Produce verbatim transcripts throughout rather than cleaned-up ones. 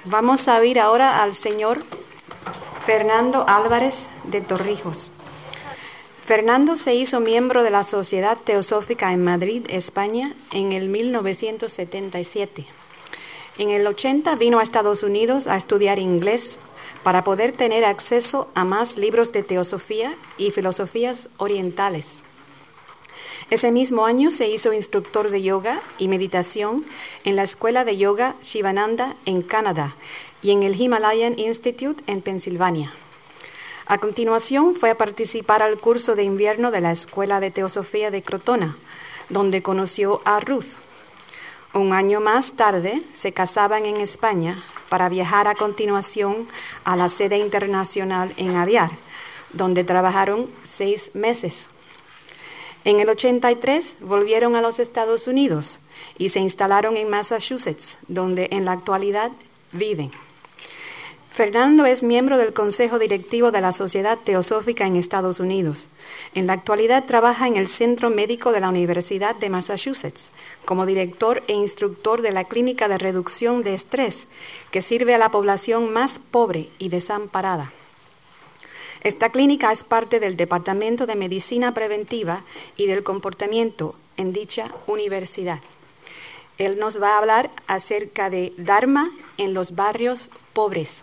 Vamos a oír ahora al señor Fernando Álvarez de Torrijos. Fernando se hizo miembro de la Sociedad Teosófica en Madrid, España, en el mil novecientos setenta y siete. En el ochenta vino a Estados Unidos a estudiar inglés para poder tener acceso a más libros de teosofía y filosofías orientales. Ese mismo año se hizo instructor de yoga y meditación en la Escuela de Yoga Shivananda en Canadá y en el Himalayan Institute en Pensilvania. A continuación fue a participar al curso de invierno de la Escuela de Teosofía de Crotona, donde conoció a Ruth. Un año más tarde se casaban en España para viajar a continuación a la sede internacional en Adyar, donde trabajaron seis meses. En el ochenta y tres volvieron a los Estados Unidos y se instalaron en Massachusetts, donde en la actualidad viven. Fernando es miembro del Consejo Directivo de la Sociedad Teosófica en Estados Unidos. En la actualidad trabaja en el Centro Médico de la Universidad de Massachusetts como director e instructor de la Clínica de Reducción de Estrés, que sirve a la población más pobre y desamparada. Esta clínica es parte del Departamento de Medicina Preventiva y del Comportamiento en dicha universidad. Él nos va a hablar acerca de Dharma en los barrios pobres.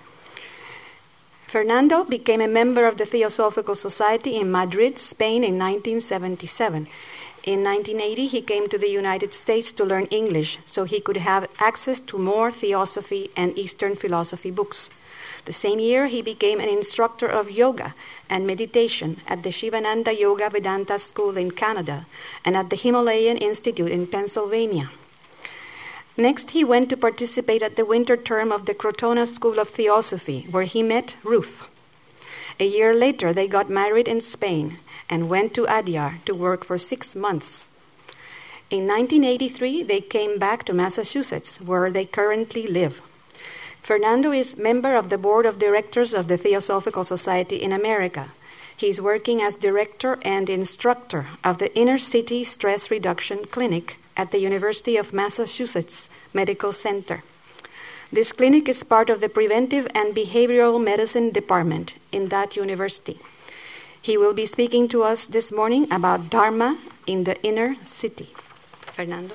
Fernando became a member of the Theosophical Society in Madrid, Spain in nineteen seventy-seven. In nineteen eighty, he came to the United States to learn English so he could have access to more theosophy and Eastern philosophy books. The same year, he became an instructor of yoga and meditation at the Shivananda Yoga Vedanta School in Canada and at the Himalayan Institute in Pennsylvania. Next, he went to participate at the winter term of the Crotona School of Theosophy, where he met Ruth. A year later, they got married in Spain and went to Adyar to work for six months. In nineteen eighty-three, they came back to Massachusetts, where they currently live. Fernando is member of the board of directors of the Theosophical Society in America. He's working as director and instructor of the Inner City Stress Reduction Clinic at the University of Massachusetts Medical Center. This clinic is part of the Preventive and Behavioral Medicine Department in that university. He will be speaking to us this morning about Dharma in the Inner City. Fernando.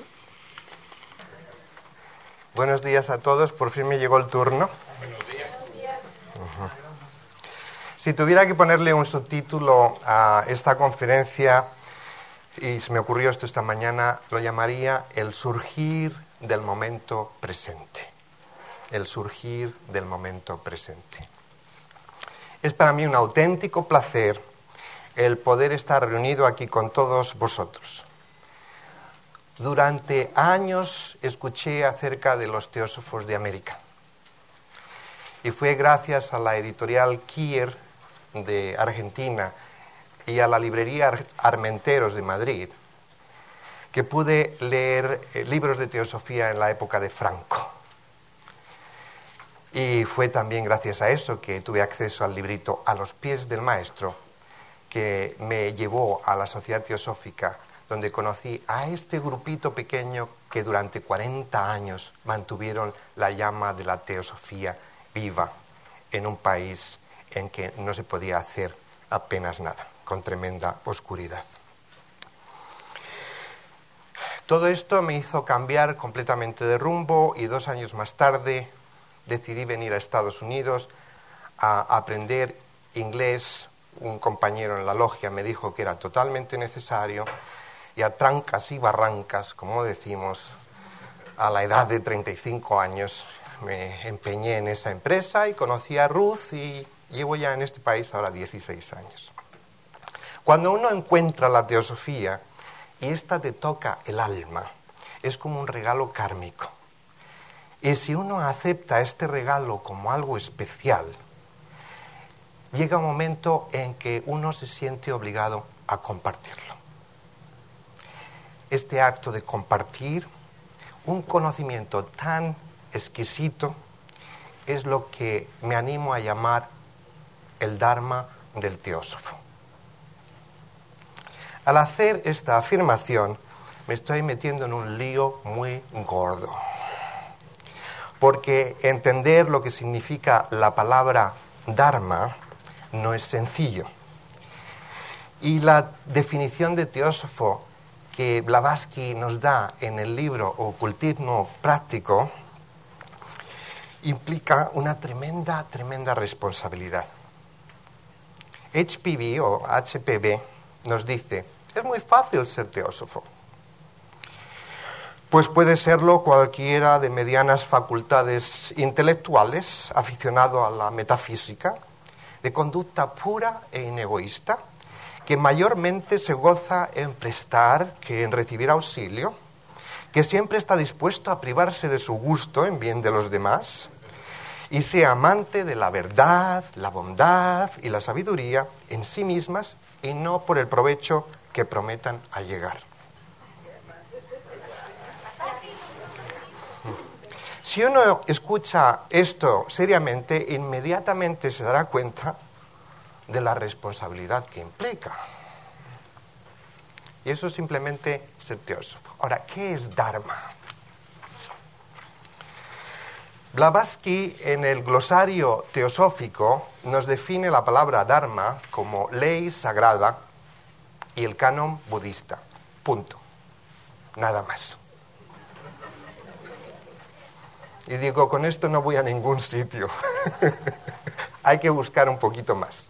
Buenos días a todos, por fin me llegó el turno. Buenos días. Uh-huh. Si tuviera que ponerle un subtítulo a esta conferencia, y se me ocurrió esto esta mañana, lo llamaría El surgir del momento presente. El surgir del momento presente. Es para mí un auténtico placer el poder estar reunido aquí con todos vosotros. Durante años escuché acerca de los teósofos de América. Y fue gracias a la editorial Kier de Argentina y a la librería Armenteros de Madrid que pude leer libros de teosofía en la época de Franco. Y fue también gracias a eso que tuve acceso al librito A los pies del maestro, que me llevó a la Sociedad Teosófica, donde conocí a este grupito pequeño que durante cuarenta años mantuvieron la llama de la teosofía viva en un país en que no se podía hacer apenas nada, con tremenda oscuridad. Todo esto me hizo cambiar completamente de rumbo y dos años más tarde decidí venir a Estados Unidos a aprender inglés. Un compañero en la logia me dijo que era totalmente necesario y a trancas y barrancas, como decimos, a la edad de treinta y cinco años me empeñé en esa empresa y conocí a Ruth y llevo ya en este país ahora dieciséis años. Cuando uno encuentra la teosofía y ésta te toca el alma, es como un regalo kármico. Y si uno acepta este regalo como algo especial, llega un momento en que uno se siente obligado a compartirlo. Este acto de compartir un conocimiento tan exquisito es lo que me animo a llamar el Dharma del teósofo. Al hacer esta afirmación me estoy metiendo en un lío muy gordo. porque entender lo que significa la palabra Dharma no es sencillo. Y la definición de teósofo que Blavatsky nos da en el libro Ocultismo Práctico implica una tremenda, tremenda responsabilidad. H P V o H P V nos dice, es muy fácil ser teósofo. Pues puede serlo cualquiera de medianas facultades intelectuales, aficionado a la metafísica, de conducta pura e inegoísta, que mayormente se goza en prestar que en recibir auxilio, que siempre está dispuesto a privarse de su gusto en bien de los demás, y sea amante de la verdad, la bondad y la sabiduría en sí mismas y no por el provecho que prometan allegar. Si uno escucha esto seriamente, inmediatamente se dará cuenta de la responsabilidad que implica. Y eso es simplemente ser teósofo. Ahora, ¿qué es Dharma? Blavatsky, en el glosario teosófico, nos define la palabra Dharma como ley sagrada y el canon budista. Punto. Nada más. Y digo, con esto no voy a ningún sitio. Hay que buscar un poquito más.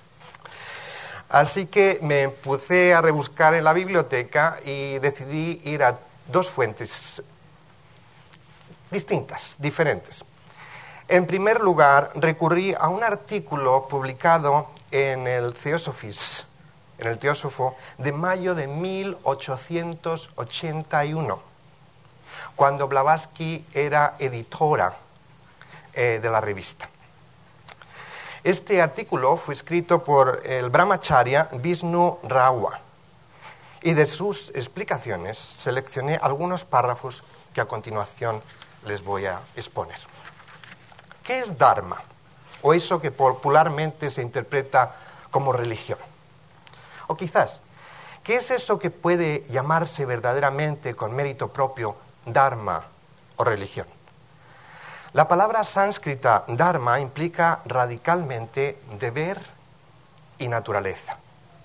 Así que me puse a rebuscar en la biblioteca y decidí ir a dos fuentes distintas, diferentes. En primer lugar, recurrí a un artículo publicado en el Theosophist, en el Teósofo, de mayo de mil ochocientos ochenta y uno, cuando Blavatsky era editora eh, de la revista. Este artículo fue escrito por el brahmacharya Vishnu Rawa, y de sus explicaciones seleccioné algunos párrafos que a continuación les voy a exponer. ¿Qué es Dharma? O eso que popularmente se interpreta como religión. O quizás, ¿qué es eso que puede llamarse verdaderamente con mérito propio Dharma o religión? La palabra sánscrita Dharma implica radicalmente deber y naturaleza.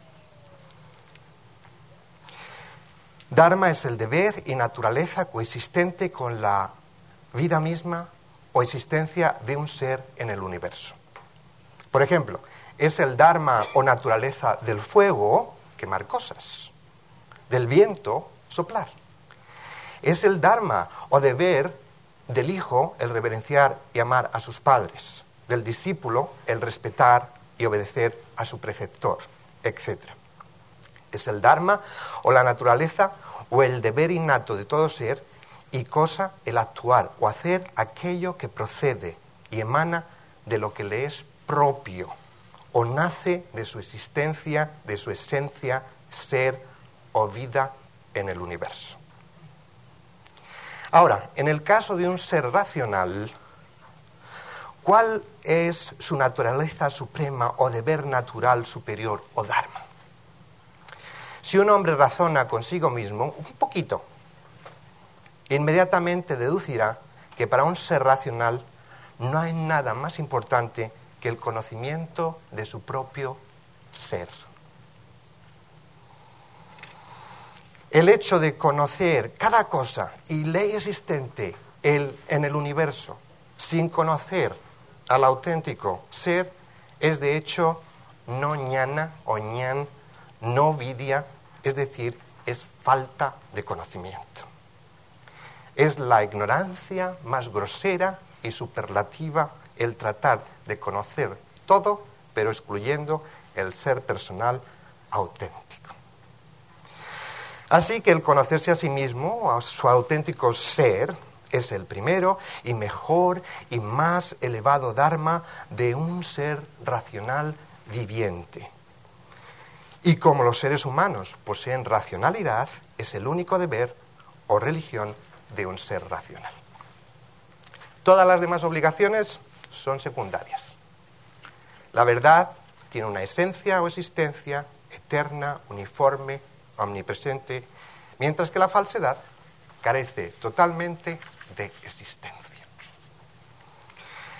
Dharma es el deber y naturaleza coexistente con la vida misma o existencia de un ser en el universo. Por ejemplo, es el Dharma o naturaleza del fuego quemar cosas, del viento soplar. Es el Dharma o deber del hijo el reverenciar y amar a sus padres, del discípulo el respetar y obedecer a su preceptor, etcétera. Es el Dharma o la naturaleza o el deber innato de todo ser y cosa el actuar o hacer aquello que procede y emana de lo que le es propio o nace de su existencia, de su esencia, ser o vida en el universo. Ahora, en el caso de un ser racional, ¿cuál es su naturaleza suprema o deber natural superior o dharma? Si un hombre razona consigo mismo un poquito, inmediatamente deducirá que para un ser racional no hay nada más importante que el conocimiento de su propio ser. El hecho de conocer cada cosa y ley existente el, en el universo sin conocer al auténtico ser es de hecho no ñana o ñan, no vidia, es decir, es falta de conocimiento. Es la ignorancia más grosera y superlativa el tratar de conocer todo, pero excluyendo el ser personal auténtico. Así que el conocerse a sí mismo, a su auténtico ser, es el primero y mejor y más elevado dharma de un ser racional viviente. Y como los seres humanos poseen racionalidad, es el único deber o religión de un ser racional. Todas las demás obligaciones son secundarias. La verdad tiene una esencia o existencia eterna, uniforme, omnipresente, mientras que la falsedad carece totalmente de existencia.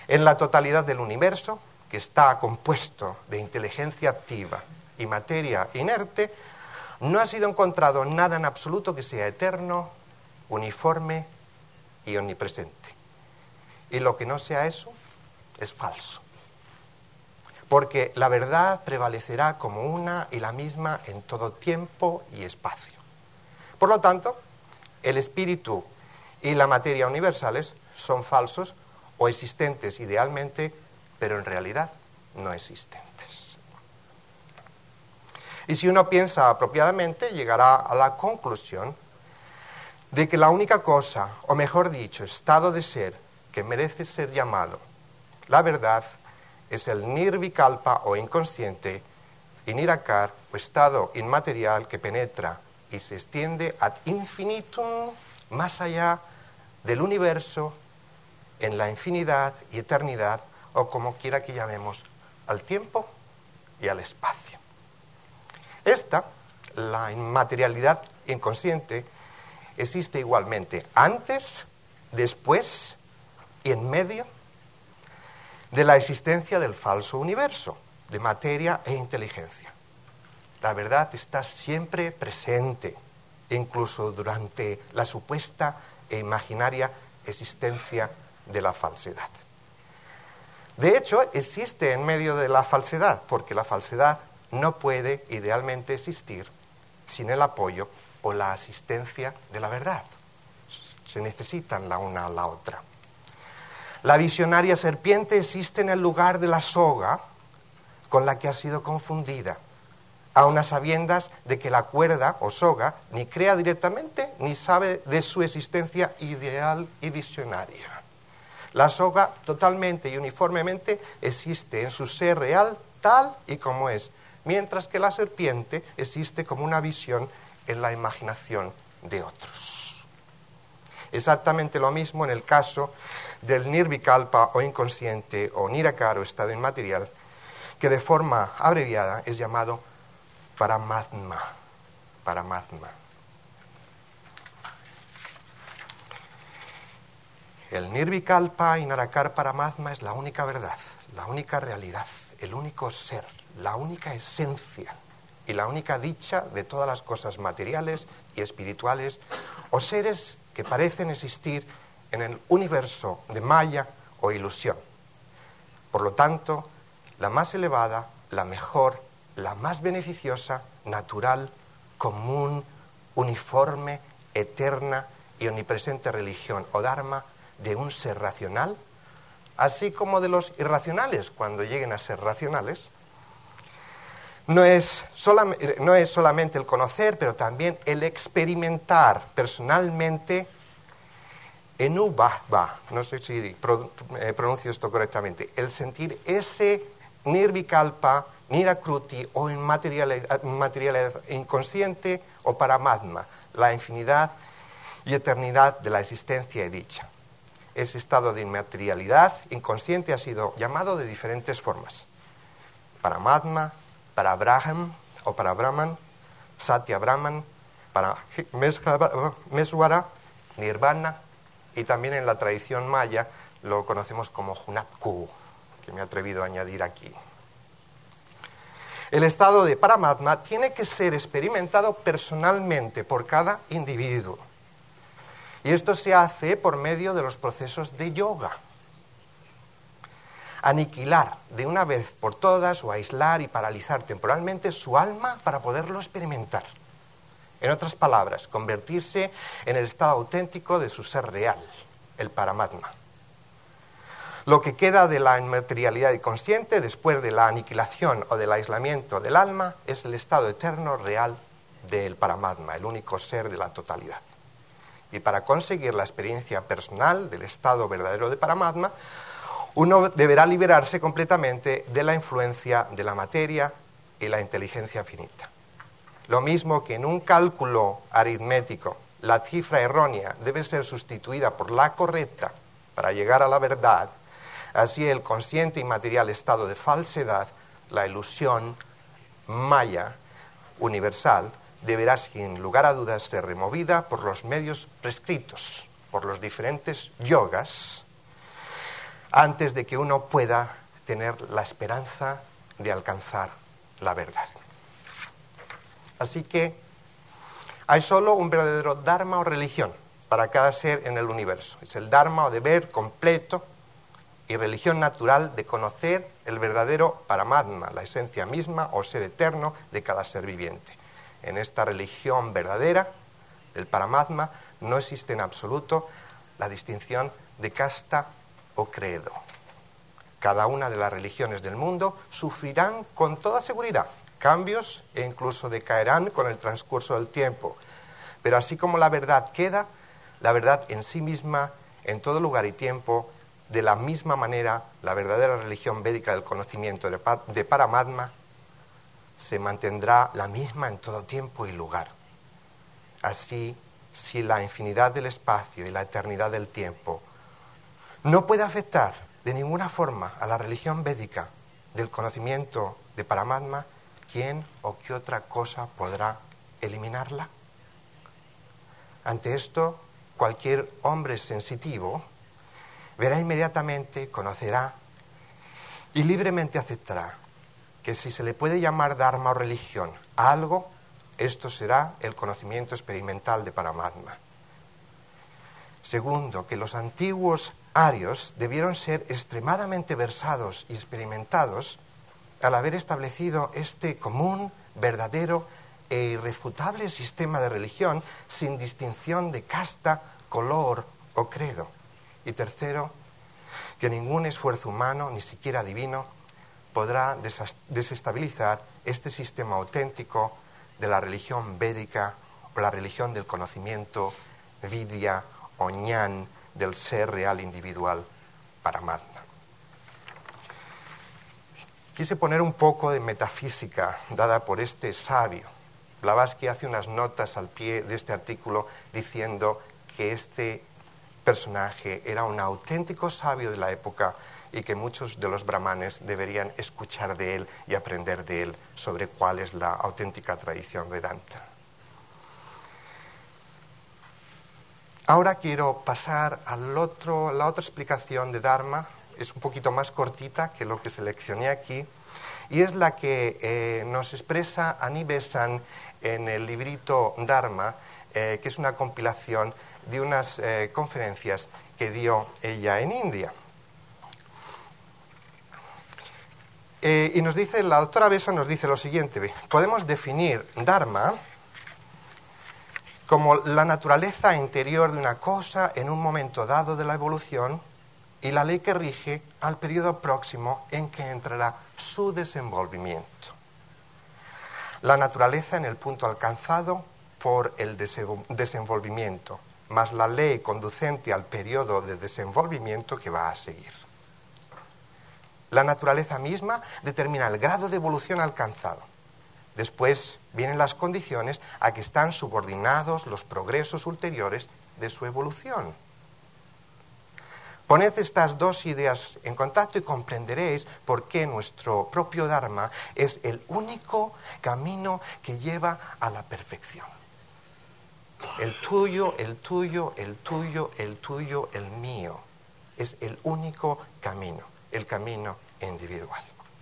En la totalidad del universo, que está compuesto de inteligencia activa y materia inerte, no ha sido encontrado nada en absoluto que sea eterno, uniforme y omnipresente. Y lo que no sea eso es falso. Porque la verdad prevalecerá como una y la misma en todo tiempo y espacio. Por lo tanto, el espíritu y la materia universales son falsos o existentes idealmente, pero en realidad no existentes. Y si uno piensa apropiadamente, llegará a la conclusión de que la única cosa, o mejor dicho, estado de ser que merece ser llamado la verdad es el nirvikalpa o inconsciente y nirakar o estado inmaterial que penetra y se extiende ad infinitum más allá del universo en la infinidad y eternidad o como quiera que llamemos al tiempo y al espacio. Esta, la inmaterialidad inconsciente, existe igualmente antes, después y en medio de la existencia del falso universo, de materia e inteligencia. La verdad está siempre presente, incluso durante la supuesta e imaginaria existencia de la falsedad. De hecho, existe en medio de la falsedad, porque la falsedad no puede idealmente existir sin el apoyo o la asistencia de la verdad. Se necesitan la una a la otra. La visionaria serpiente existe en el lugar de la soga con la que ha sido confundida, aun a sabiendas de que la cuerda o soga ni crea directamente ni sabe de su existencia ideal y visionaria. La soga totalmente y uniformemente existe en su ser real tal y como es, mientras que la serpiente existe como una visión en la imaginación de otros. Exactamente lo mismo en el caso del nirvikalpa o inconsciente o nirakar o estado inmaterial, que de forma abreviada es llamado paramatma. Paramatma. El nirvikalpa y nirakar paramatma es la única verdad, la única realidad, el único ser, la única esencia y la única dicha de todas las cosas materiales y espirituales o seres que parecen existir en el universo de maya o ilusión. Por lo tanto, la más elevada, la mejor, la más beneficiosa, natural, común, uniforme, eterna y omnipresente religión o dharma de un ser racional, así como de los irracionales cuando lleguen a ser racionales, no es, solamente, no es solamente el conocer, pero también el experimentar personalmente en ubhava, no sé si pronuncio esto correctamente, el sentir ese nirvikalpa, nirakruti o inmaterialidad, inmaterialidad inconsciente o paramatma, la infinidad y eternidad de la existencia y dicha. Ese estado de inmaterialidad inconsciente ha sido llamado de diferentes formas. Paramatma, para Brahman o para Brahman, Satya Brahman, para Meswara, Nirvana, y también en la tradición maya lo conocemos como Hunatku, que me he atrevido a añadir aquí. El estado de Paramatma tiene que ser experimentado personalmente por cada individuo. Y esto se hace por medio de los procesos de yoga. Aniquilar de una vez por todas o aislar y paralizar temporalmente su alma para poderlo experimentar. En otras palabras, convertirse en el estado auténtico de su ser real, el Paramatma. Lo que queda de la inmaterialidad inconsciente después de la aniquilación o del aislamiento del alma es el estado eterno real del Paramatma, el único ser de la totalidad. Y para conseguir la experiencia personal del estado verdadero de Paramatma, uno deberá liberarse completamente de la influencia de la materia y la inteligencia finita. Lo mismo que en un cálculo aritmético la cifra errónea debe ser sustituida por la correcta para llegar a la verdad, así el consciente y material estado de falsedad, la ilusión maya universal, deberá sin lugar a dudas ser removida por los medios prescritos, por los diferentes yogas, antes de que uno pueda tener la esperanza de alcanzar la verdad. Así que hay solo un verdadero dharma o religión para cada ser en el universo. Es el dharma o deber completo y religión natural de conocer el verdadero Paramatma, la esencia misma o ser eterno de cada ser viviente. En esta religión verdadera del Paramatma no existe en absoluto la distinción de casta o credo. Cada una de las religiones del mundo sufrirán con toda seguridad cambios e incluso decaerán con el transcurso del tiempo. Pero así como la verdad queda, la verdad en sí misma, en todo lugar y tiempo, de la misma manera, la verdadera religión védica del conocimiento de Paramatma se mantendrá la misma en todo tiempo y lugar. Así, si la infinidad del espacio y la eternidad del tiempo no puede afectar de ninguna forma a la religión védica del conocimiento de Paramatma, ¿quién o qué otra cosa podrá eliminarla? Ante esto, cualquier hombre sensitivo verá inmediatamente, conocerá y libremente aceptará que si se le puede llamar dharma o religión a algo, esto será el conocimiento experimental de Paramatma. Segundo, que los antiguos arios debieron ser extremadamente versados y experimentados al haber establecido este común, verdadero e irrefutable sistema de religión sin distinción de casta, color o credo. Y tercero, que ningún esfuerzo humano, ni siquiera divino, podrá desestabilizar este sistema auténtico de la religión védica o la religión del conocimiento vidya o ñan del ser real individual Paramatma. Quise poner un poco de metafísica dada por este sabio. Blavatsky hace unas notas al pie de este artículo diciendo que este personaje era un auténtico sabio de la época y que muchos de los brahmanes deberían escuchar de él y aprender de él sobre cuál es la auténtica tradición Vedanta. Ahora quiero pasar a la otra explicación de Dharma. Es un poquito más cortita que lo que seleccioné aquí, y es la que eh, nos expresa Annie Besant en el librito Dharma, eh, que es una compilación de unas eh, conferencias que dio ella en India. Eh, y nos dice, la doctora Besant nos dice lo siguiente: podemos definir Dharma como la naturaleza interior de una cosa en un momento dado de la evolución y la ley que rige al periodo próximo en que entrará su desenvolvimiento. La naturaleza en el punto alcanzado por el desenvolvimiento, más la ley conducente al periodo de desenvolvimiento que va a seguir. La naturaleza misma determina el grado de evolución alcanzado. Después vienen las condiciones a que están subordinados los progresos ulteriores de su evolución. Poned estas dos ideas en contacto y comprenderéis por qué nuestro propio Dharma es el único camino que lleva a la perfección. El tuyo, el tuyo, el tuyo, el tuyo, el mío. Es el único camino, el camino individual.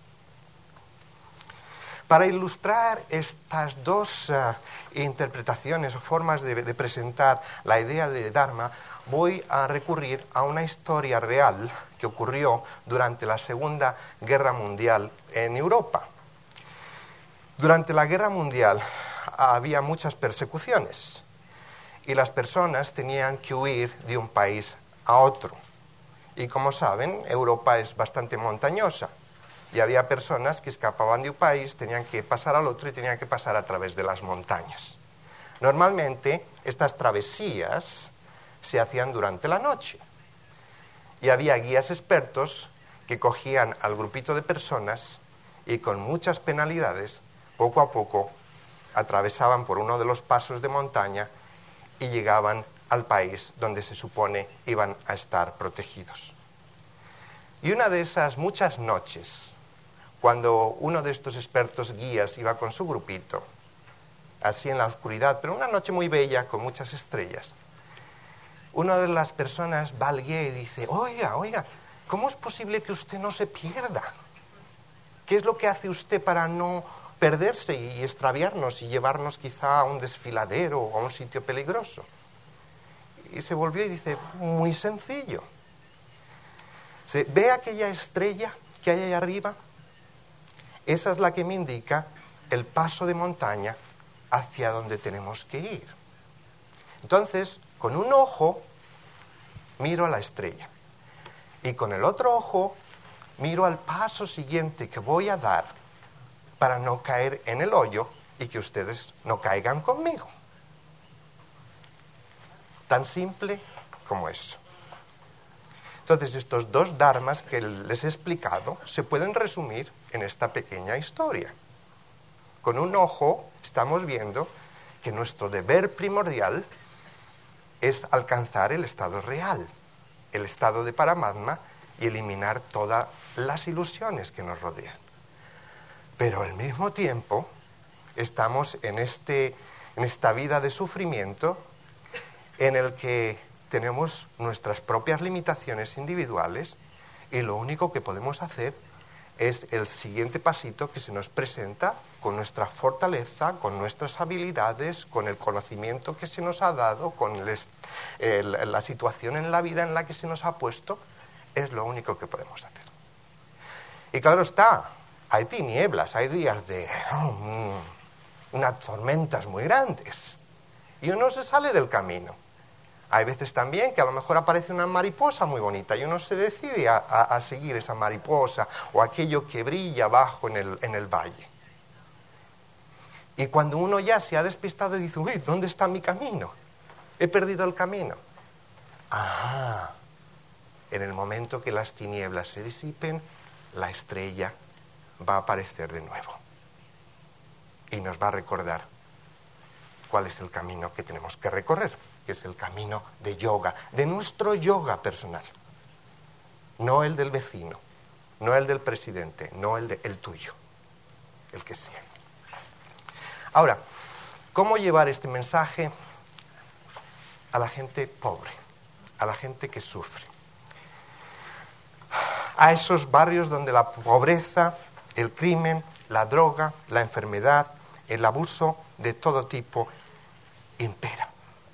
Para ilustrar estas dos uh, interpretaciones o formas de, de presentar la idea de Dharma, voy a recurrir a una historia real que ocurrió durante la Segunda Guerra Mundial en Europa. Durante la Guerra Mundial había muchas persecuciones y las personas tenían que huir de un país a otro. Y como saben, Europa es bastante montañosa. Y había personas que escapaban de un país, tenían que pasar al otro y tenían que pasar a través de las montañas. Normalmente, estas travesías se hacían durante la noche. Y había guías expertos que cogían al grupito de personas y con muchas penalidades, poco a poco, atravesaban por uno de los pasos de montaña y llegaban al país donde se supone iban a estar protegidos. Y una de esas muchas noches, cuando uno de estos expertos guías iba con su grupito, así en la oscuridad, pero una noche muy bella, con muchas estrellas, una de las personas va al guía y dice: oiga, oiga, ¿cómo es posible que usted no se pierda? ¿Qué es lo que hace usted para no perderse y extraviarnos y llevarnos quizá a un desfiladero o a un sitio peligroso? Y se volvió y dice, muy sencillo. ¿Se ve aquella estrella que hay ahí arriba? Esa es la que me indica el paso de montaña hacia donde tenemos que ir. Entonces, con un ojo miro a la estrella y con el otro ojo miro al paso siguiente que voy a dar para no caer en el hoyo y que ustedes no caigan conmigo. Tan simple como eso. Entonces, estos dos dharmas que les he explicado se pueden resumir en esta pequeña historia. Con un ojo estamos viendo que nuestro deber primordial es alcanzar el estado real, el estado de Paramatma, y eliminar todas las ilusiones que nos rodean. Pero al mismo tiempo estamos en, este, en esta vida de sufrimiento en el que tenemos nuestras propias limitaciones individuales y lo único que podemos hacer es el siguiente pasito que se nos presenta con nuestra fortaleza, con nuestras habilidades, con el conocimiento que se nos ha dado, con el, el, la situación en la vida en la que se nos ha puesto, es lo único que podemos hacer. Y claro está, hay tinieblas, hay días de um, unas tormentas muy grandes y uno se sale del camino. Hay veces también que a lo mejor aparece una mariposa muy bonita y uno se decide a, a, a seguir esa mariposa o aquello que brilla abajo en el, en el valle. Y cuando uno ya se ha despistado y dice, uy, ¿dónde está mi camino? He perdido el camino. Ah, en el momento que las tinieblas se disipen, la estrella va a aparecer de nuevo y nos va a recordar cuál es el camino que tenemos que recorrer, que es el camino de yoga, de nuestro yoga personal. No el del vecino, no el del presidente, no el, de, el tuyo, el que sea. Ahora, ¿cómo llevar este mensaje a la gente pobre, a la gente que sufre? A esos barrios donde la pobreza, el crimen, la droga, la enfermedad, el abuso de todo tipo impera.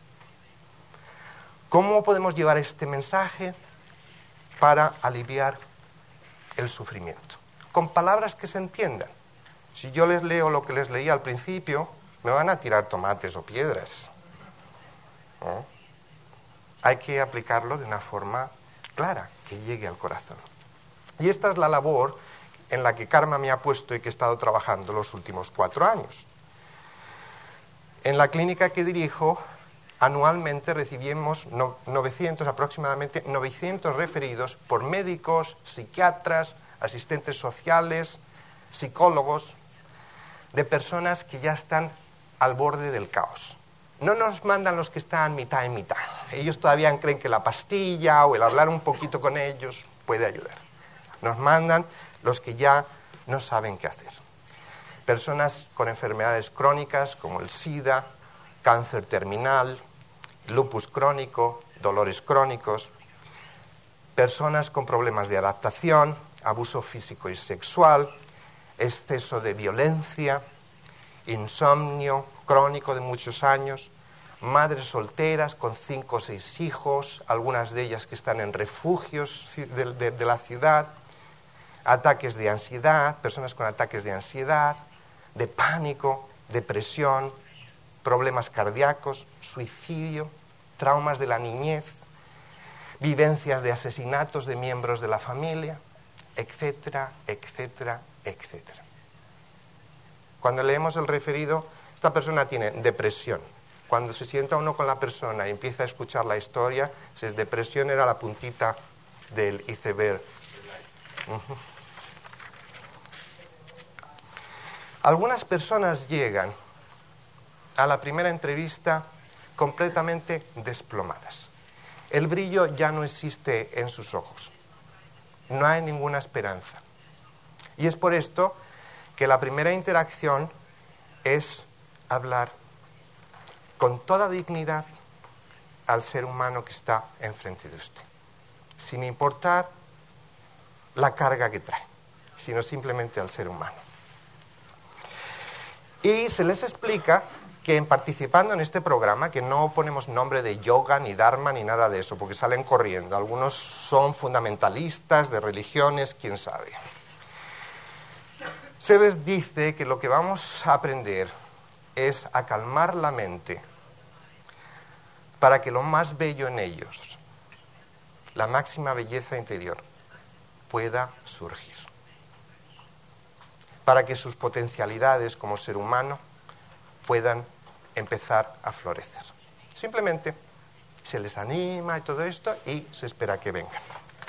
¿Cómo podemos llevar este mensaje para aliviar el sufrimiento? Con palabras que se entiendan. Si yo les leo lo que les leí al principio, me van a tirar tomates o piedras, ¿no? Hay que aplicarlo de una forma clara, que llegue al corazón. Y esta es la labor en la que Karma me ha puesto y que he estado trabajando los últimos cuatro años. En la clínica que dirijo, anualmente recibimos novecientos, aproximadamente novecientos referidos por médicos, psiquiatras, asistentes sociales, psicólogos, de personas que ya están al borde del caos. No nos mandan los que están mitad en mitad. Ellos todavía creen que la pastilla o el hablar un poquito con ellos puede ayudar. Nos mandan los que ya no saben qué hacer. Personas con enfermedades crónicas como el SIDA, cáncer terminal, lupus crónico, dolores crónicos, personas con problemas de adaptación, abuso físico y sexual, exceso de violencia, insomnio crónico de muchos años, madres solteras con cinco o seis hijos, algunas de ellas que están en refugios de, de, de la ciudad, ataques de ansiedad, personas con ataques de ansiedad, de pánico, depresión, problemas cardíacos, suicidio, traumas de la niñez, vivencias de asesinatos de miembros de la familia, etcétera, etcétera, etcétera. Cuando leemos el referido, esta persona tiene depresión. Cuando se sienta uno con la persona y empieza a escuchar la historia, si es depresión era la puntita del iceberg. Uh-huh. Algunas personas llegan a la primera entrevista completamente desplomadas. El brillo ya no existe en sus ojos. No hay ninguna esperanza. Y es por esto que la primera interacción es hablar con toda dignidad al ser humano que está enfrente de usted, sin importar la carga que trae, sino simplemente al ser humano. Y se les explica que en participando en este programa, que no ponemos nombre de yoga, ni dharma, ni nada de eso, porque salen corriendo. Algunos son fundamentalistas de religiones, quién sabe. Se les dice que lo que vamos a aprender es a calmar la mente para que lo más bello en ellos, la máxima belleza interior, pueda surgir. Para que sus potencialidades como ser humano puedan empezar a florecer. Simplemente se les anima y todo esto y se espera que vengan.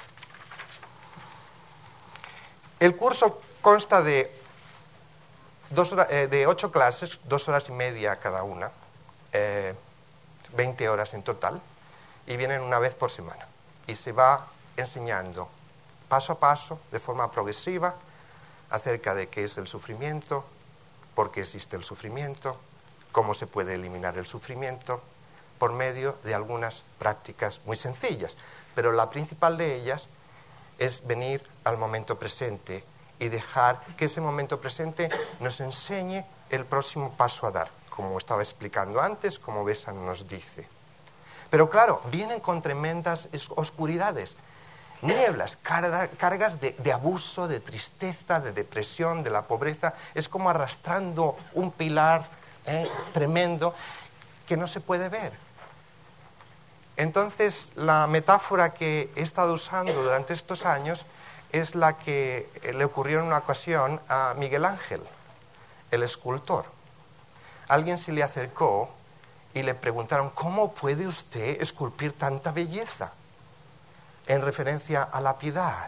El curso consta de, dos horas, eh, de ocho clases, dos horas y media cada una, eh, veinte horas en total, y vienen una vez por semana. Y se va enseñando paso a paso, de forma progresiva, acerca de qué es el sufrimiento, por qué existe el sufrimiento, cómo se puede eliminar el sufrimiento, por medio de algunas prácticas muy sencillas. Pero la principal de ellas es venir al momento presente y dejar que ese momento presente nos enseñe el próximo paso a dar, como estaba explicando antes, como Besan nos dice. Pero claro, vienen con tremendas oscuridades, nieblas, carga, cargas de, de abuso, de tristeza, de depresión, de la pobreza. Es como arrastrando un pilar eh, tremendo que no se puede ver. Entonces, la metáfora que he estado usando durante estos años es la que le ocurrió en una ocasión a Miguel Ángel, el escultor. Alguien se le acercó y le preguntaron, ¿cómo puede usted esculpir tanta belleza? En referencia a la piedad.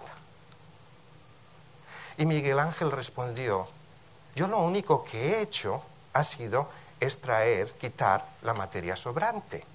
Y Miguel Ángel respondió, yo lo único que he hecho ha sido extraer, quitar la materia sobrante.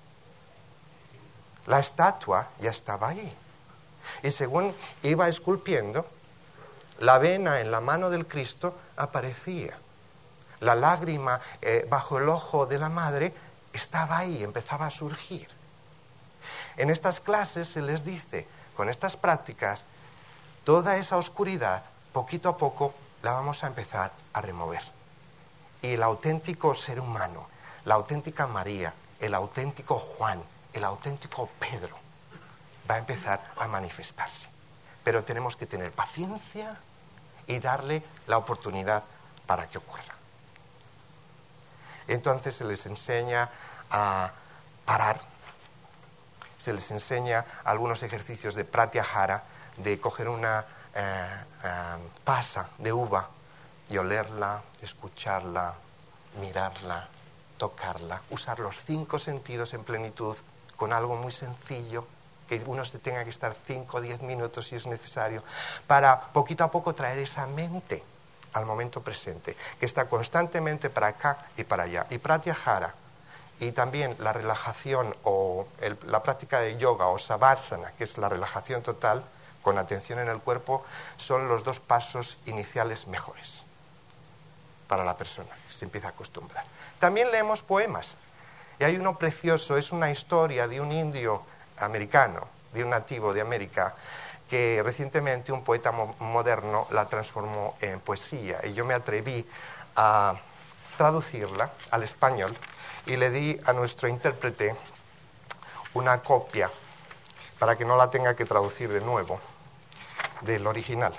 La estatua ya estaba ahí. Y según iba esculpiendo, la vena en la mano del Cristo aparecía. La lágrima eh, bajo el ojo de la madre estaba ahí, empezaba a surgir. En estas clases se les dice, con estas prácticas, toda esa oscuridad, poquito a poco, la vamos a empezar a remover. Y el auténtico ser humano, la auténtica María, el auténtico Juan, el auténtico Pedro, va a empezar a manifestarse. Pero tenemos que tener paciencia y darle la oportunidad para que ocurra. Entonces se les enseña a parar, se les enseña algunos ejercicios de pratyahara, de coger una eh, eh, pasa de uva y olerla, escucharla, mirarla, tocarla, usar los cinco sentidos en plenitud con algo muy sencillo, que uno se tenga que estar cinco o diez minutos si es necesario, para poquito a poco traer esa mente al momento presente, que está constantemente para acá y para allá. Y pratyahara, y también la relajación o el, la práctica de yoga o savasana, que es la relajación total, con atención en el cuerpo, son los dos pasos iniciales mejores para la persona, que se empieza a acostumbrar. También leemos poemas, y hay uno precioso, es una historia de un indio americano, de un nativo de América, que recientemente un poeta mo- moderno la transformó en poesía, y yo me atreví a traducirla al español y le di a nuestro intérprete una copia para que no la tenga que traducir de nuevo del original.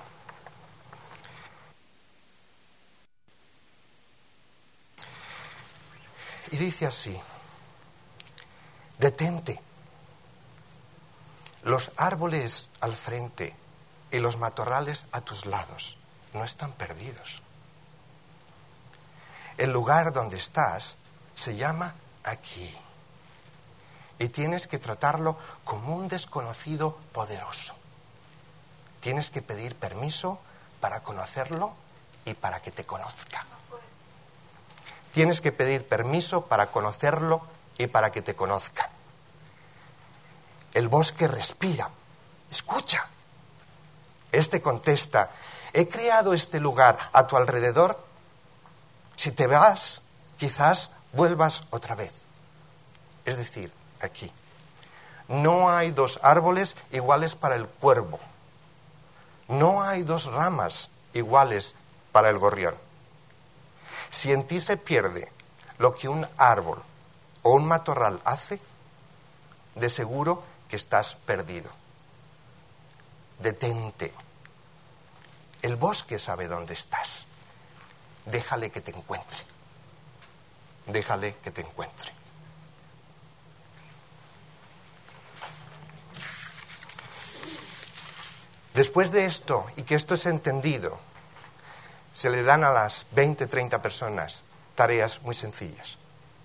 Y dice así: detente, los árboles al frente y los matorrales a tus lados no están perdidos. El lugar donde estás se llama aquí y tienes que tratarlo como un desconocido poderoso. Tienes que pedir permiso para conocerlo y para que te conozca. Tienes que pedir permiso para conocerlo y para que te conozca. El bosque respira, escucha. Este contesta: he creado este lugar a tu alrededor. Si te vas, quizás vuelvas otra vez. Es decir, aquí. No hay dos árboles iguales para el cuervo. No hay dos ramas iguales para el gorrión. Si en ti se pierde lo que un árbol o un matorral hace, de seguro que estás perdido. Detente. El bosque sabe dónde estás. Déjale que te encuentre. Déjale que te encuentre. Después de esto, y que esto es entendido, se le dan a las veinte, treinta personas tareas muy sencillas.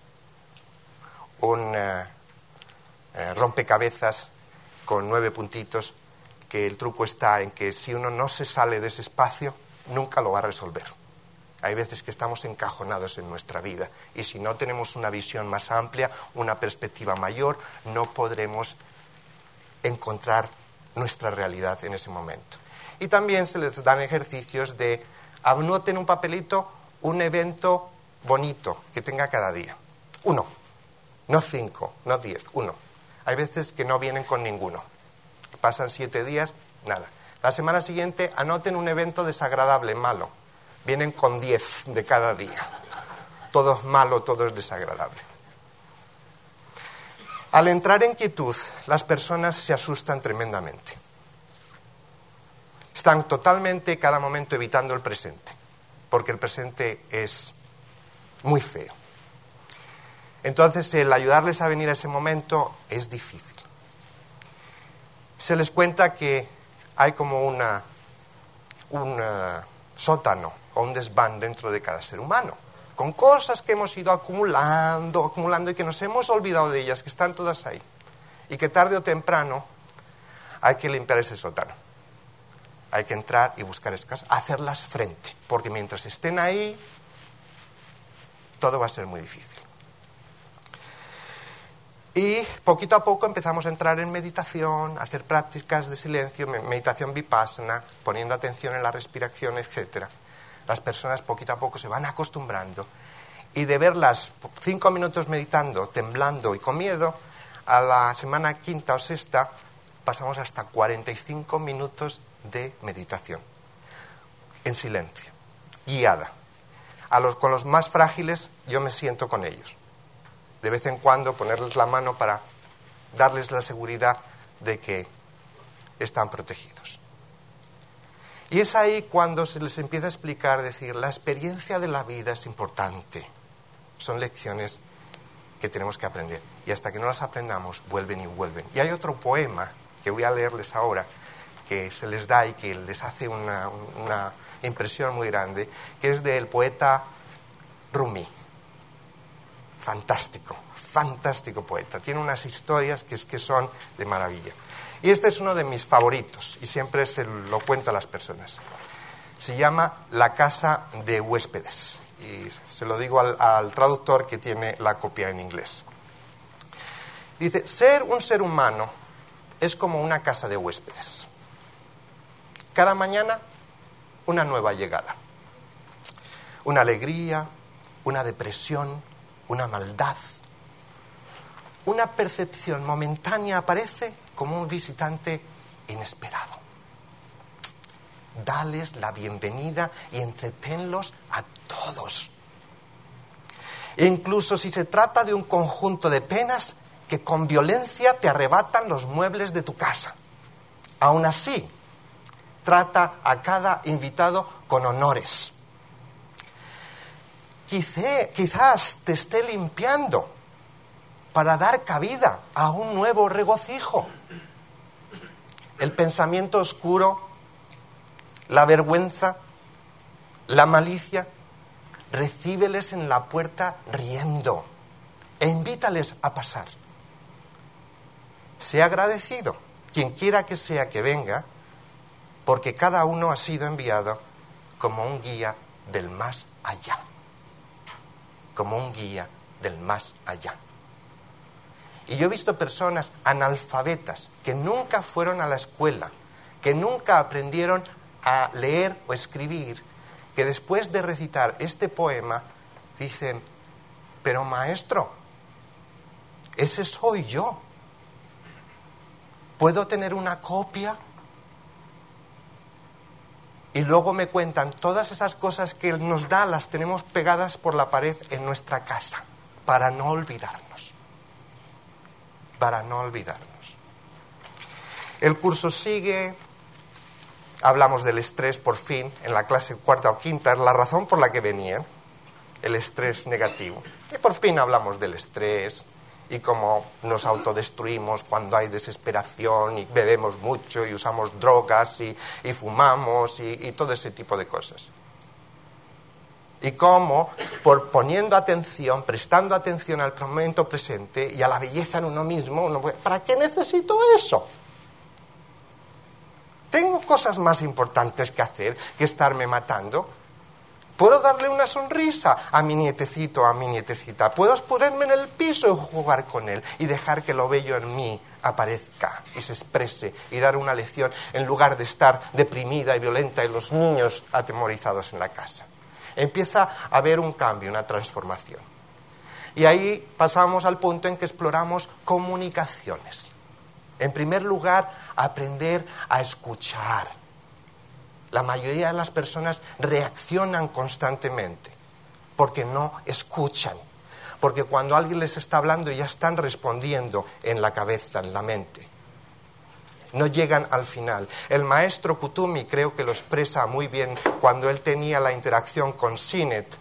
Un uh, uh, rompecabezas con nueve puntitos, que el truco está en que si uno no se sale de ese espacio, nunca lo va a resolver. Hay veces que estamos encajonados en nuestra vida y si no tenemos una visión más amplia, una perspectiva mayor, no podremos encontrar nuestra realidad en ese momento. Y también se les dan ejercicios de anoten un papelito, un evento bonito que tenga cada día. Uno, no cinco, no diez, uno. Hay veces que no vienen con ninguno. Pasan siete días, nada. La semana siguiente anoten un evento desagradable, malo. Vienen con diez de cada día. Todo es malo, todo es desagradable. Al entrar en quietud, las personas se asustan tremendamente. Están totalmente, cada momento, evitando el presente, porque el presente es muy feo. Entonces, el ayudarles a venir a ese momento es difícil. Se les cuenta que hay como una, un sótano o un desván dentro de cada ser humano, con cosas que hemos ido acumulando, acumulando y que nos hemos olvidado de ellas, que están todas ahí. Y que tarde o temprano hay que limpiar ese sótano. Hay que entrar y buscar esas cosas, hacerlas frente, porque mientras estén ahí, todo va a ser muy difícil. Y poquito a poco empezamos a entrar en meditación, a hacer prácticas de silencio, meditación vipassana, poniendo atención en la respiración, etcétera. Las personas poquito a poco se van acostumbrando y de verlas cinco minutos meditando, temblando y con miedo, a la semana quinta o sexta pasamos hasta cuarenta y cinco minutos de meditación, en silencio, guiada. A los, con los más frágiles yo me siento con ellos. De vez en cuando ponerles la mano para darles la seguridad de que están protegidos. Y es ahí cuando se les empieza a explicar, decir, la experiencia de la vida es importante. Son lecciones que tenemos que aprender. Y hasta que no las aprendamos, vuelven y vuelven. Y hay otro poema que voy a leerles ahora, que se les da y que les hace una, una impresión muy grande, que es del poeta Rumi. Fantástico, fantástico poeta. Tiene unas historias que, es, que son de maravilla. Y este es uno de mis favoritos y siempre se lo cuento a las personas. Se llama La casa de huéspedes. Y se lo digo al, al traductor que tiene la copia en inglés. Dice, ser un ser humano es como una casa de huéspedes. Cada mañana una nueva llegada. Una alegría, una depresión, una maldad. Una percepción momentánea aparece como un visitante inesperado. Dales la bienvenida y entretenlos a todos. E incluso si se trata de un conjunto de penas que con violencia te arrebatan los muebles de tu casa. Aún así, trata a cada invitado con honores. Quizá, quizás te esté limpiando para dar cabida a un nuevo regocijo. El pensamiento oscuro, la vergüenza, la malicia, recíbeles en la puerta riendo e invítales a pasar. Sea agradecido, quien quiera que sea que venga, porque cada uno ha sido enviado como un guía del más allá. Como un guía del más allá. Y yo he visto personas analfabetas que nunca fueron a la escuela, que nunca aprendieron a leer o escribir, que después de recitar este poema dicen, pero maestro, ese soy yo. ¿Puedo tener una copia? Y luego me cuentan todas esas cosas que Él nos da, las tenemos pegadas por la pared en nuestra casa, para no olvidarnos. Para no olvidarnos. El curso sigue, hablamos del estrés por fin, en la clase cuarta o quinta, es la razón por la que venía, el estrés negativo. Y por fin hablamos del estrés y cómo nos autodestruimos cuando hay desesperación y bebemos mucho y usamos drogas y, y fumamos y, y todo ese tipo de cosas. Y cómo, por poniendo atención, prestando atención al momento presente y a la belleza en uno mismo, uno puede, ¿para qué necesito eso? Tengo cosas más importantes que hacer que estarme matando. Puedo darle una sonrisa a mi nietecito, a mi nietecita. Puedo ponerme en el piso y jugar con él y dejar que lo bello en mí aparezca y se exprese y dar una lección en lugar de estar deprimida y violenta y los niños atemorizados en la casa. Empieza a haber un cambio, una transformación. Y ahí pasamos al punto en que exploramos comunicaciones. En primer lugar, aprender a escuchar. La mayoría de las personas reaccionan constantemente porque no escuchan. Porque cuando alguien les está hablando ya están respondiendo en la cabeza, en la mente. No llegan al final. El maestro Kutumi creo que lo expresa muy bien cuando él tenía la interacción con Sinet.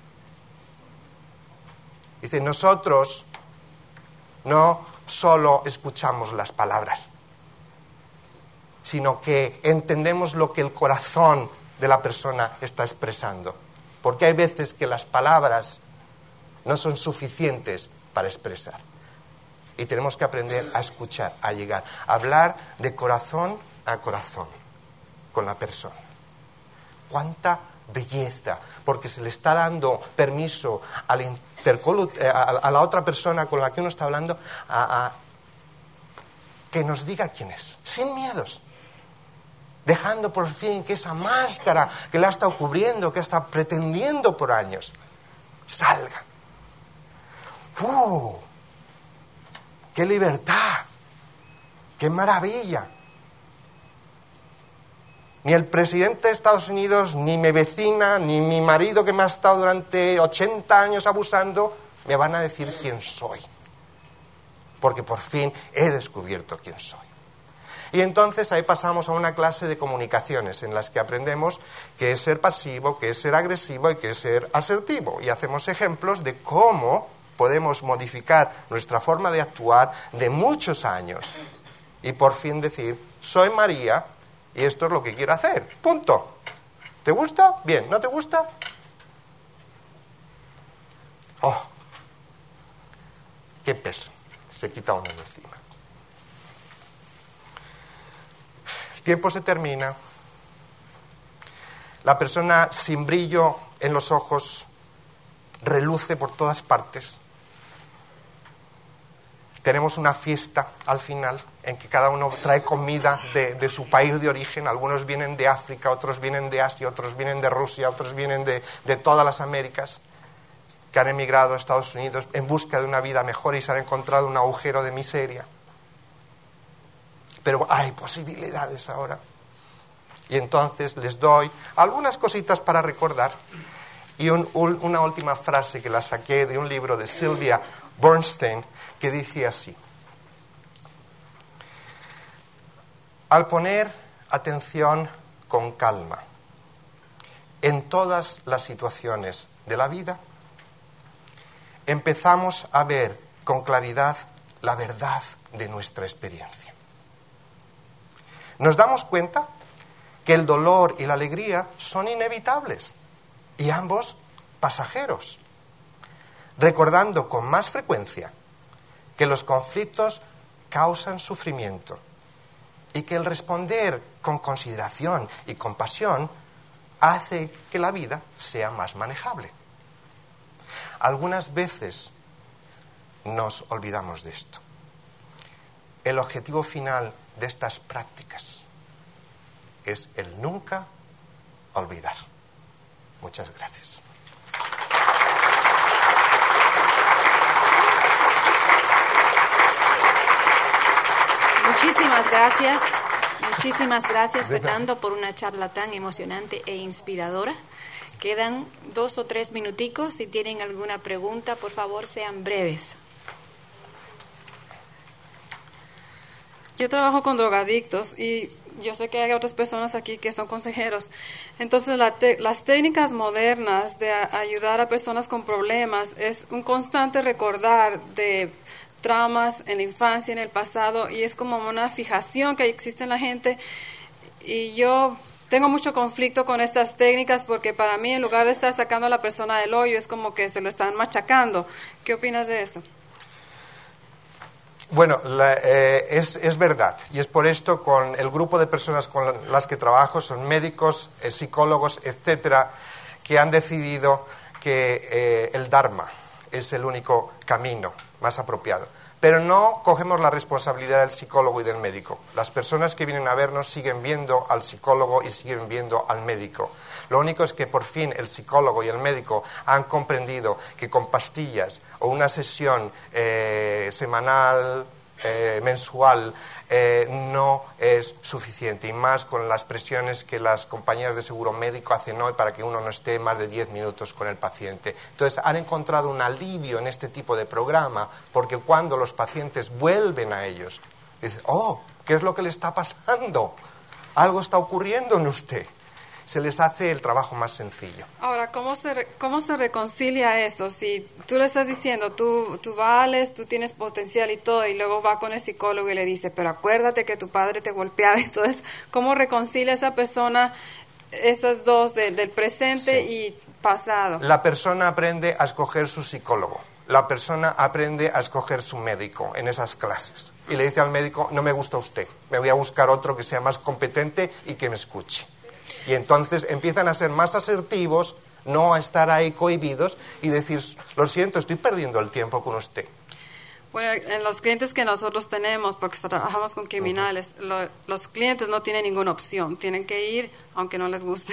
Dice, nosotros no solo escuchamos las palabras, sino que entendemos lo que el corazón de la persona está expresando. Porque hay veces que las palabras no son suficientes para expresar. Y tenemos que aprender a escuchar, a llegar, a hablar de corazón a corazón con la persona. ¡Cuánta belleza! Porque se le está dando permiso al intercolut- a, a la otra persona con la que uno está hablando a, a que nos diga quién es, sin miedos. Dejando por fin que esa máscara que la ha estado cubriendo, que ha estado pretendiendo por años, salga. ¡Uh! ¡Qué libertad! ¡Qué maravilla! Ni el presidente de Estados Unidos, ni mi vecina, ni mi marido que me ha estado durante ochenta años abusando, me van a decir quién soy. Porque por fin he descubierto quién soy. Y entonces ahí pasamos a una clase de comunicaciones en las que aprendemos qué es ser pasivo, qué es ser agresivo y qué es ser asertivo. Y hacemos ejemplos de cómo podemos modificar nuestra forma de actuar de muchos años. Y por fin decir, soy María y esto es lo que quiero hacer. Punto. ¿Te gusta? Bien. ¿No te gusta? ¡Oh! ¡Qué peso! Se quita uno de encima. El tiempo se termina. La persona sin brillo en los ojos reluce por todas partes. Tenemos una fiesta al final en que cada uno trae comida de, de su país de origen. Algunos vienen de África, otros vienen de Asia, otros vienen de Rusia, otros vienen de, de todas las Américas, que han emigrado a Estados Unidos en busca de una vida mejor y se han encontrado un agujero de miseria. Pero hay posibilidades ahora. Y entonces les doy algunas cositas para recordar y un, un, una última frase que la saqué de un libro de Sylvia Bernstein que dice así: al poner atención con calma en todas las situaciones de la vida, empezamos a ver con claridad la verdad de nuestra experiencia. Nos damos cuenta que el dolor y la alegría son inevitables y ambos pasajeros, recordando con más frecuencia que los conflictos causan sufrimiento y que el responder con consideración y compasión hace que la vida sea más manejable. Algunas veces nos olvidamos de esto. El objetivo final de estas prácticas es el nunca olvidar. Muchas gracias. Muchísimas gracias. Muchísimas gracias, Fernando, por una charla tan emocionante e inspiradora. Quedan dos o tres minuticos. Si tienen alguna pregunta, por favor, sean breves. Yo trabajo con drogadictos y yo sé que hay otras personas aquí que son consejeros. Entonces, la te- las técnicas modernas de a- ayudar a personas con problemas es un constante recordar de traumas en la infancia, en el pasado, y es como una fijación que existe en la gente. Y yo tengo mucho conflicto con estas técnicas porque para mí, en lugar de estar sacando a la persona del hoyo, es como que se lo están machacando. ¿Qué opinas de eso? Bueno, la, eh, es, es verdad, y es por esto con el grupo de personas con las que trabajo, son médicos, eh, psicólogos, etcétera, que han decidido que eh, el Dharma es el único camino más apropiado. Pero no cogemos la responsabilidad del psicólogo y del médico. Las personas que vienen a vernos siguen viendo al psicólogo y siguen viendo al médico. Lo único es que por fin el psicólogo y el médico han comprendido que con pastillas o una sesión eh, semanal, eh, mensual, eh, no es suficiente. Y más con las presiones que las compañías de seguro médico hacen hoy para que uno no esté más de diez minutos con el paciente. Entonces han encontrado un alivio en este tipo de programa porque cuando los pacientes vuelven a ellos, dicen, oh, ¿qué es lo que le está pasando? Algo está ocurriendo en usted. Se les hace el trabajo más sencillo. Ahora, ¿cómo se, re- cómo se reconcilia eso? Si tú le estás diciendo, tú, tú vales, tú tienes potencial y todo, y luego va con el psicólogo y le dice, pero acuérdate que tu padre te golpeaba. Entonces, ¿cómo reconcilia esa persona esas dos, de- del presente Sí. y pasado? La persona aprende a escoger su psicólogo. La persona aprende a escoger su médico en esas clases. Y le dice al médico, no me gusta usted, me voy a buscar otro que sea más competente y que me escuche. Y entonces empiezan a ser más asertivos, no a estar ahí cohibidos y decir, lo siento, estoy perdiendo el tiempo con usted. Bueno, en los clientes que nosotros tenemos, porque trabajamos con criminales, uh-huh. lo, los clientes no tienen ninguna opción, tienen que ir aunque no les guste.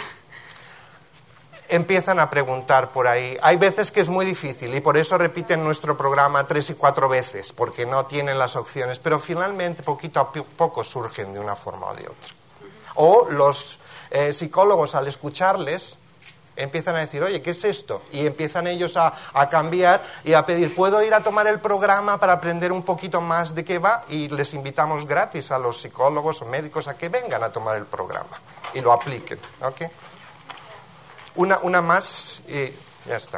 Empiezan a preguntar por ahí. Hay veces que es muy difícil y por eso repiten nuestro programa tres y cuatro veces, porque no tienen las opciones, pero finalmente poquito a poco surgen de una forma o de otra. Uh-huh. O los eh, psicólogos al escucharles empiezan a decir, oye, ¿qué es esto? Y empiezan ellos a, a cambiar y a pedir, ¿puedo ir a tomar el programa para aprender un poquito más de qué va? Y les invitamos gratis a los psicólogos o médicos a que vengan a tomar el programa y lo apliquen, ¿ok? Una, una más y ya está.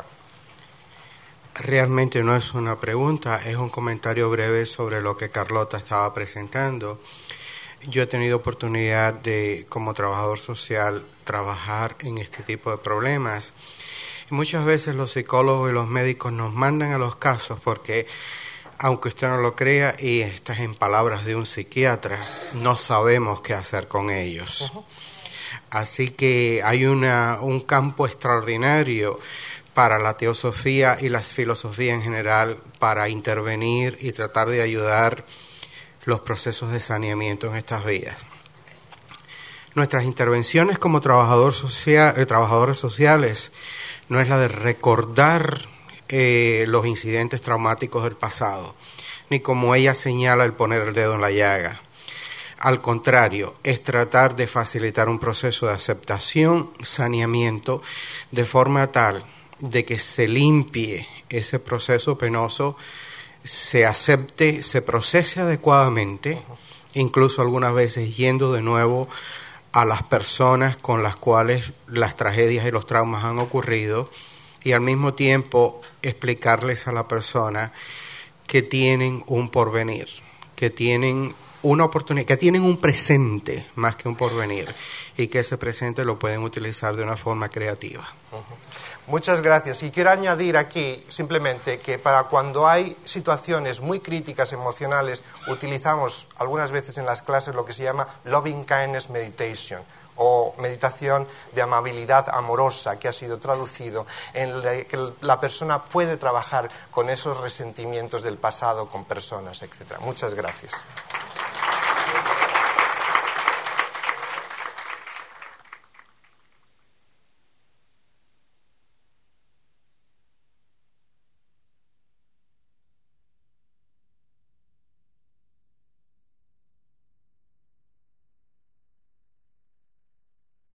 Realmente no es una pregunta, es un comentario breve sobre lo que Carlota estaba presentando. Yo he tenido oportunidad de, como trabajador social, trabajar en este tipo de problemas. Y muchas veces los psicólogos y los médicos nos mandan a los casos porque, aunque usted no lo crea, y estas en palabras de un psiquiatra, no sabemos qué hacer con ellos. Uh-huh. Así que hay una, un campo extraordinario para la teosofía y la filosofía en general para intervenir y tratar de ayudar los procesos de saneamiento en estas vidas. Nuestras intervenciones como trabajador social, eh, trabajadores sociales no es la de recordar eh, los incidentes traumáticos del pasado, ni como ella señala el poner el dedo en la llaga. Al contrario, es tratar de facilitar un proceso de aceptación, saneamiento, de forma tal de que se limpie ese proceso penoso, se acepte, se procese adecuadamente, uh-huh. incluso algunas veces yendo de nuevo a las personas con las cuales las tragedias y los traumas han ocurrido, y al mismo tiempo explicarles a la persona que tienen un porvenir, que tienen una oportunidad, que tienen un presente más que un porvenir, y que ese presente lo pueden utilizar de una forma creativa. Uh-huh. Muchas gracias. Y quiero añadir aquí simplemente que para cuando hay situaciones muy críticas emocionales, utilizamos algunas veces en las clases lo que se llama Loving Kindness Meditation, o meditación de amabilidad amorosa, que ha sido traducido, en la que la persona puede trabajar con esos resentimientos del pasado, con personas, etcétera. Muchas gracias.